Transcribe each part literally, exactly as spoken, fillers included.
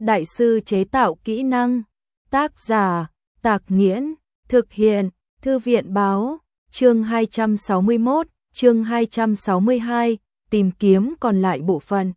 đại sư chế tạo kỹ năng. Tác giả, Tạc Nghiễn, thực hiện, Thư viện báo, chương hai trăm sáu mươi mốt, chương hai trăm sáu mươi hai, tìm kiếm còn lại bộ phận.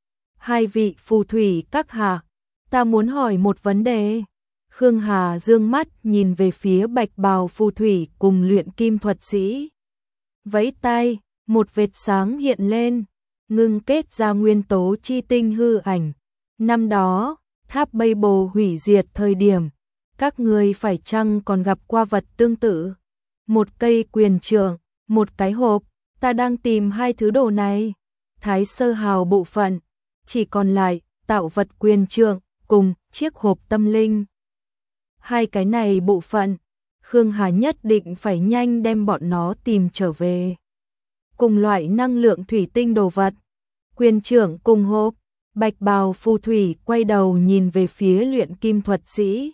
Hai vị phù thủy các hạ, ta muốn hỏi một vấn đề. Khương Hà dương mắt nhìn về phía bạch bào phù thủy cùng luyện kim thuật sĩ. Vẫy tay, một vệt sáng hiện lên, ngưng kết ra nguyên tố chi tinh hư ảnh. Năm đó, tháp Babel hủy diệt thời điểm, các người phải chăng còn gặp qua vật tương tự? Một cây quyền trượng, một cái hộp, ta đang tìm hai thứ đồ này. Thái sơ hào bộ phận, chỉ còn lại tạo vật quyền trượng cùng chiếc hộp tâm linh. Hai cái này bộ phận, Khương Hà nhất định phải nhanh đem bọn nó tìm trở về. Cùng loại năng lượng thủy tinh đồ vật, quyền trượng cùng hộp. Bạch bào phù thủy quay đầu nhìn về phía luyện kim thuật sĩ.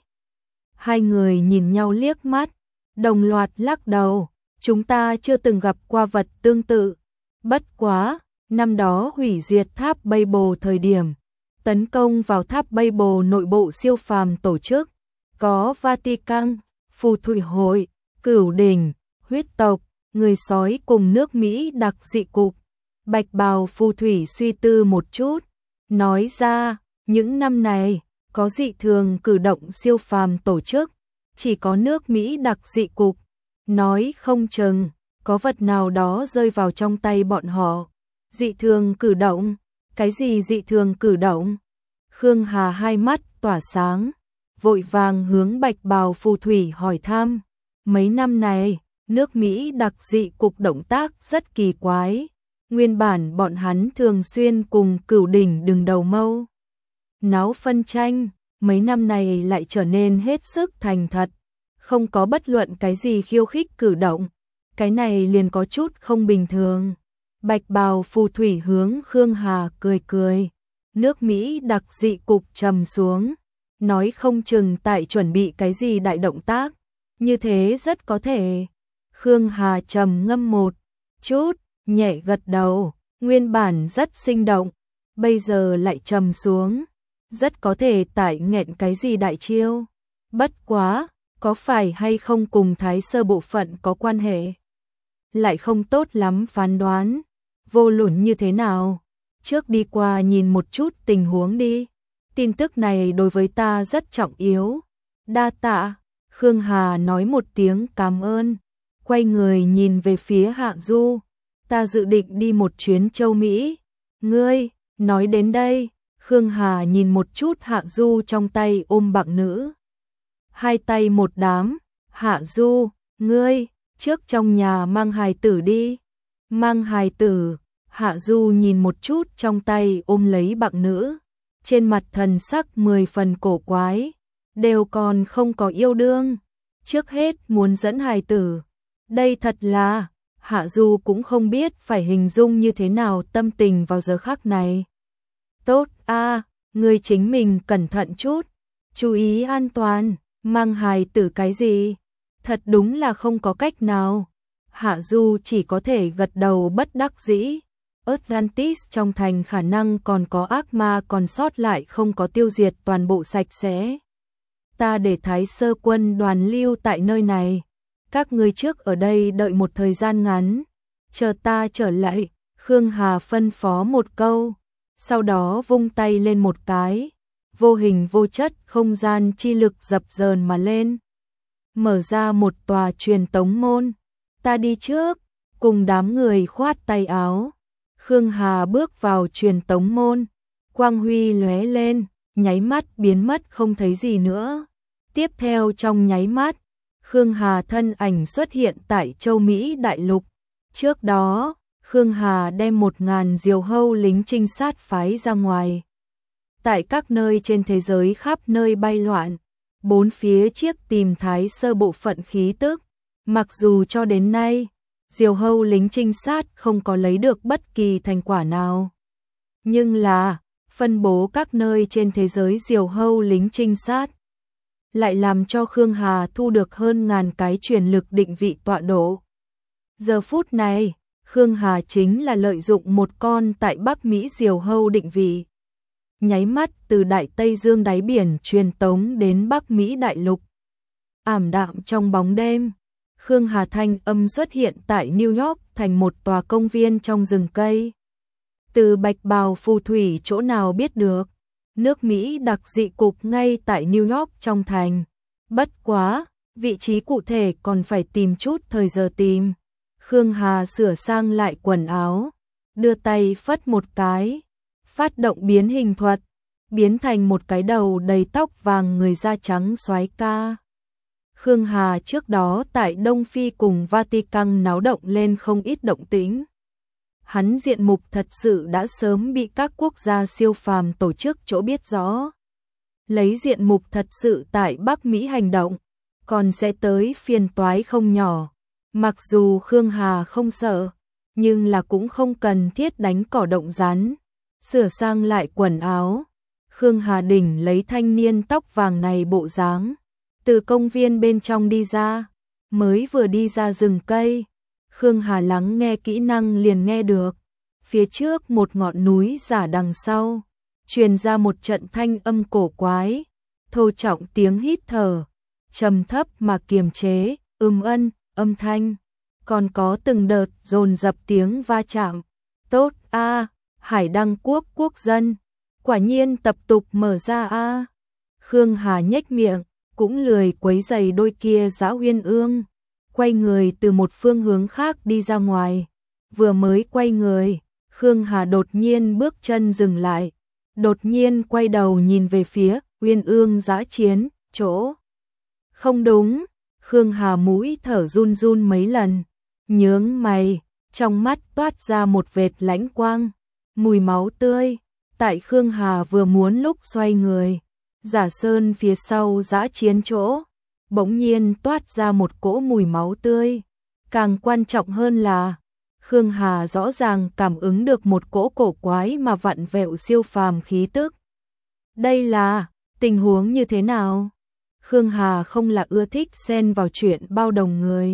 Hai người nhìn nhau liếc mắt, đồng loạt lắc đầu. Chúng ta chưa từng gặp qua vật tương tự. Bất quá, năm đó hủy diệt tháp Babel thời điểm, tấn công vào tháp Babel nội bộ siêu phàm tổ chức, có Vatican, phù thủy hội, cửu đỉnh, huyết tộc, người sói cùng nước Mỹ đặc dị cục. Bạch bào phù thủy suy tư một chút, nói ra, những năm này, có dị thường cử động siêu phàm tổ chức, chỉ có nước Mỹ đặc dị cục, nói không chừng, có vật nào đó rơi vào trong tay bọn họ. Dị thường cử động, cái gì dị thường cử động? Khương Hà hai mắt tỏa sáng, vội vàng hướng bạch bào phù thủy hỏi thăm. Mấy năm này, nước Mỹ đặc dị cục động tác rất kỳ quái. Nguyên bản bọn hắn thường xuyên cùng cửu đỉnh đừng đầu mâu náo phân tranh, mấy năm này lại trở nên hết sức thành thật, không có bất luận cái gì khiêu khích cử động, cái này liền có chút không bình thường. Bạch bào phù thủy hướng Khương Hà cười cười, nước Mỹ đặc dị cục trầm xuống, nói không chừng tại chuẩn bị cái gì đại động tác, như thế rất có thể. Khương Hà trầm ngâm một chút, nhẹ gật đầu, nguyên bản rất sinh động, bây giờ lại trầm xuống, rất có thể tại nghẹn cái gì đại chiêu. Bất quá, có phải hay không cùng thái sơ bộ phận có quan hệ? Lại không tốt lắm phán đoán, vô luận như thế nào, trước đi qua nhìn một chút tình huống đi, tin tức này đối với ta rất trọng yếu. Đa tạ, Khương Hà nói một tiếng cảm ơn, quay người nhìn về phía Hạ Du. Ta dự định đi một chuyến châu Mỹ. Ngươi, nói đến đây, Khương Hà nhìn một chút Hạ Du trong tay ôm bặng nữ. Hai tay một đám, Hạ Du, ngươi, trước trong nhà mang hài tử đi. Mang hài tử, Hạ Du nhìn một chút trong tay ôm lấy bặng nữ. Trên mặt thần sắc mười phần cổ quái, đều còn không có yêu đương. Trước hết muốn dẫn hài tử, đây thật là... Hạ Du cũng không biết phải hình dung như thế nào tâm tình vào giờ khắc này. Tốt a, ngươi chính mình cẩn thận chút, chú ý an toàn, mang hài tử cái gì? Thật đúng là không có cách nào. Hạ Du chỉ có thể gật đầu bất đắc dĩ. Atlantis trong thành khả năng còn có ác ma còn sót lại không có tiêu diệt toàn bộ sạch sẽ. Ta để Thái Sơ quân đoàn lưu tại nơi này. Các ngươi trước ở đây đợi một thời gian ngắn, chờ ta trở lại. Khương Hà phân phó một câu, sau đó vung tay lên một cái, vô hình vô chất không gian chi lực dập dờn mà lên, mở ra một tòa truyền tống môn. Ta đi trước, cùng đám người khoát tay áo. Khương Hà bước vào truyền tống môn, quang huy lóe lên, nháy mắt biến mất không thấy gì nữa. Tiếp theo trong nháy mắt, Khương Hà thân ảnh xuất hiện tại châu Mỹ đại lục. Trước đó, Khương Hà đem một ngàn diều hâu lính trinh sát phái ra ngoài. Tại các nơi trên thế giới khắp nơi bay loạn, bốn phía chiếc tìm thái sơ bộ phận khí tức. Mặc dù cho đến nay, diều hâu lính trinh sát không có lấy được bất kỳ thành quả nào. Nhưng là, phân bố các nơi trên thế giới diều hâu lính trinh sát lại làm cho Khương Hà thu được hơn ngàn cái truyền lực định vị tọa độ. Giờ phút này, Khương Hà chính là lợi dụng một con tại Bắc Mỹ diều hâu định vị. nháy mắt từ Đại Tây Dương đáy biển truyền tống đến Bắc Mỹ đại lục. Ảm đạm trong bóng đêm, Khương Hà thanh âm xuất hiện tại New York thành một tòa công viên trong rừng cây. Từ bạch bào phù thủy chỗ nào biết được, nước Mỹ đặc dị cục ngay tại New York trong thành. Bất quá, vị trí cụ thể còn phải tìm chút thời giờ tìm. Khương Hà sửa sang lại quần áo, đưa tay phất một cái, phát động biến hình thuật, biến thành một cái đầu đầy tóc vàng người da trắng soái ca. Khương Hà trước đó tại Đông Phi cùng Vatican náo động lên không ít động tĩnh. Hắn diện mục thật sự đã sớm bị các quốc gia siêu phàm tổ chức chỗ biết rõ. Lấy diện mục thật sự tại Bắc Mỹ hành động, còn sẽ tới phiền toái không nhỏ. Mặc dù Khương Hà không sợ, nhưng là cũng không cần thiết đánh cỏ động rắn. Sửa sang lại quần áo, Khương Hà đỉnh lấy thanh niên tóc vàng này bộ dáng, từ công viên bên trong đi ra, mới vừa đi ra rừng cây. Khương Hà lắng nghe kỹ năng liền nghe được, phía trước một ngọn núi giả đằng sau, truyền ra một trận thanh âm cổ quái, thô trọng tiếng hít thở, trầm thấp mà kiềm chế, ưm ân, âm thanh, còn có từng đợt dồn dập tiếng va chạm. Tốt a, à, Hải Đăng Quốc quốc dân, quả nhiên tập tục mở ra a. À. Khương Hà nhếch miệng, cũng lười quấy giày đôi kia dã uyên ương, quay người từ một phương hướng khác đi ra ngoài. Vừa mới quay người, Khương Hà đột nhiên bước chân dừng lại, đột nhiên quay đầu nhìn về phía uyên ương dã chiến, chỗ. Không đúng, Khương Hà mũi thở run run mấy lần, nhướng mày, trong mắt toát ra một vệt lãnh quang, mùi máu tươi. Tại Khương Hà vừa muốn lúc xoay người, Giả Sơn phía sau dã chiến chỗ, bỗng nhiên toát ra một cỗ mùi máu tươi. Càng quan trọng hơn là, Khương Hà rõ ràng cảm ứng được một cỗ cổ quái mà vặn vẹo siêu phàm khí tức. Đây là tình huống như thế nào? Khương Hà không là ưa thích xen vào chuyện bao đồng người.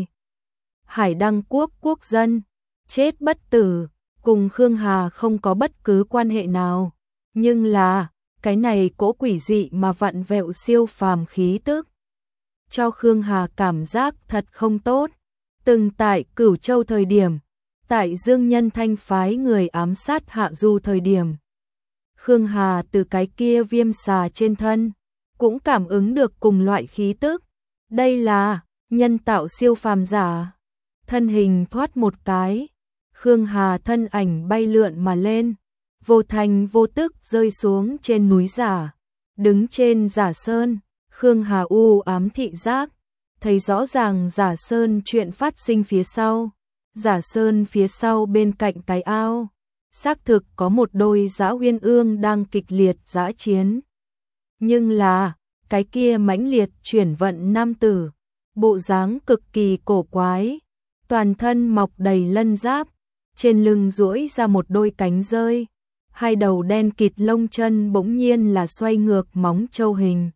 Hải Đăng Quốc quốc dân, chết bất tử, cùng Khương Hà không có bất cứ quan hệ nào. Nhưng là, cái này cỗ quỷ dị mà vặn vẹo siêu phàm khí tức, cho Khương Hà cảm giác thật không tốt. Từng tại Cửu Châu thời điểm, tại Dương Nhân Thanh phái người ám sát Hạ Du thời điểm, Khương Hà từ cái kia viêm xà trên thân, cũng cảm ứng được cùng loại khí tức. Đây là nhân tạo siêu phàm giả. Thân hình thoát một cái, Khương Hà thân ảnh bay lượn mà lên, vô thành vô tức rơi xuống trên núi giả. Đứng trên Giả Sơn, Khương Hà u ám thị giác, thấy rõ ràng Giả Sơn chuyện phát sinh phía sau. Giả Sơn phía sau bên cạnh cái ao, xác thực có một đôi dã uyên ương đang kịch liệt dã chiến. Nhưng là, cái kia mãnh liệt chuyển vận nam tử, bộ dáng cực kỳ cổ quái, toàn thân mọc đầy lân giáp, trên lưng duỗi ra một đôi cánh rơi, hai đầu đen kịt lông chân bỗng nhiên là xoay ngược móng trâu hình.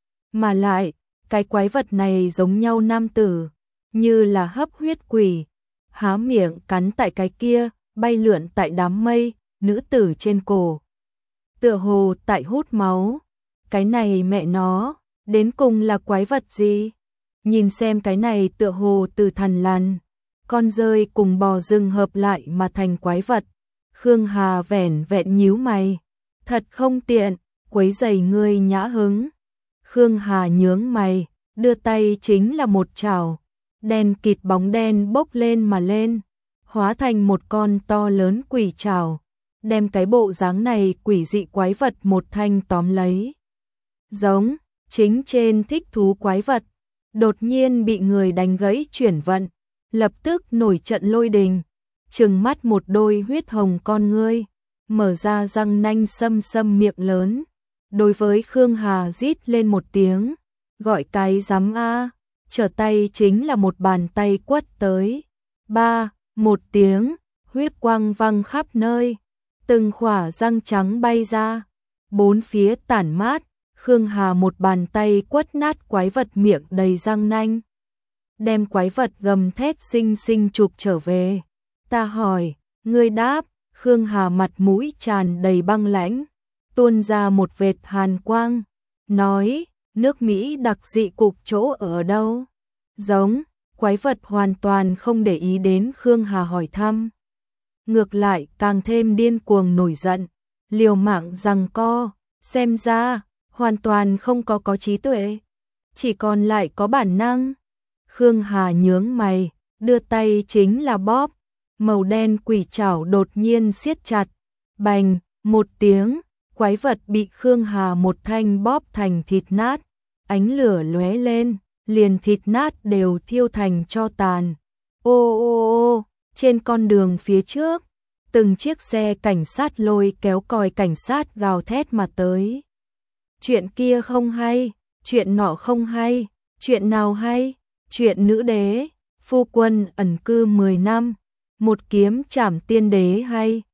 Mà lại, cái quái vật này giống nhau nam tử, như là hấp huyết quỷ, há miệng cắn tại cái kia, bay lượn tại đám mây, nữ tử trên cổ. Tựa hồ tại hút máu. Cái này mẹ nó, đến cùng là quái vật gì? Nhìn xem cái này tựa hồ từ thằn lằn, con rơi cùng bò rừng hợp lại mà thành quái vật. Khương Hà vẻn vẹn nhíu mày, thật không tiện, quấy rầy ngươi nhã hứng. Khương Hà nhướng mày, đưa tay chính là một chảo, đen kịt bóng đen bốc lên mà lên, hóa thành một con to lớn quỷ chảo, đem cái bộ dáng này quỷ dị quái vật một thanh tóm lấy. Giống, chính trên thích thú quái vật, đột nhiên bị người đánh gãy chuyển vận, lập tức nổi trận lôi đình, trừng mắt một đôi huyết hồng con ngươi, mở ra răng nanh sâm sâm miệng lớn, đối với Khương Hà rít lên một tiếng, gọi cái dám a, trở tay chính là một bàn tay quất tới. Ba, một tiếng, huyết quang văng khắp nơi, từng khỏa răng trắng bay ra, bốn phía tản mát. Khương Hà một bàn tay quất nát quái vật miệng đầy răng nanh, đem quái vật gầm thét xinh xinh chụp trở về. Ta hỏi, ngươi đáp. Khương Hà mặt mũi tràn đầy băng lãnh, tuôn ra một vệt hàn quang, nói, nước Mỹ đặc dị cục chỗ ở đâu? Giống, quái vật hoàn toàn không để ý đến Khương Hà hỏi thăm. Ngược lại càng thêm điên cuồng nổi giận, liều mạng giằng co, xem ra, hoàn toàn không có có trí tuệ, chỉ còn lại có bản năng. Khương Hà nhướng mày, đưa tay chính là bóp, màu đen quỷ trảo đột nhiên siết chặt, bành, một tiếng, quái vật bị Khương Hà một thanh bóp thành thịt nát, ánh lửa lóe lên, liền thịt nát đều thiêu thành tro tàn. Ô ô ô, trên con đường phía trước, từng chiếc xe cảnh sát lôi kéo còi cảnh sát gào thét mà tới. Chuyện kia không hay, chuyện nọ không hay, chuyện nào hay, chuyện nữ đế, phu quân ẩn cư mười năm, một kiếm trảm tiên đế hay,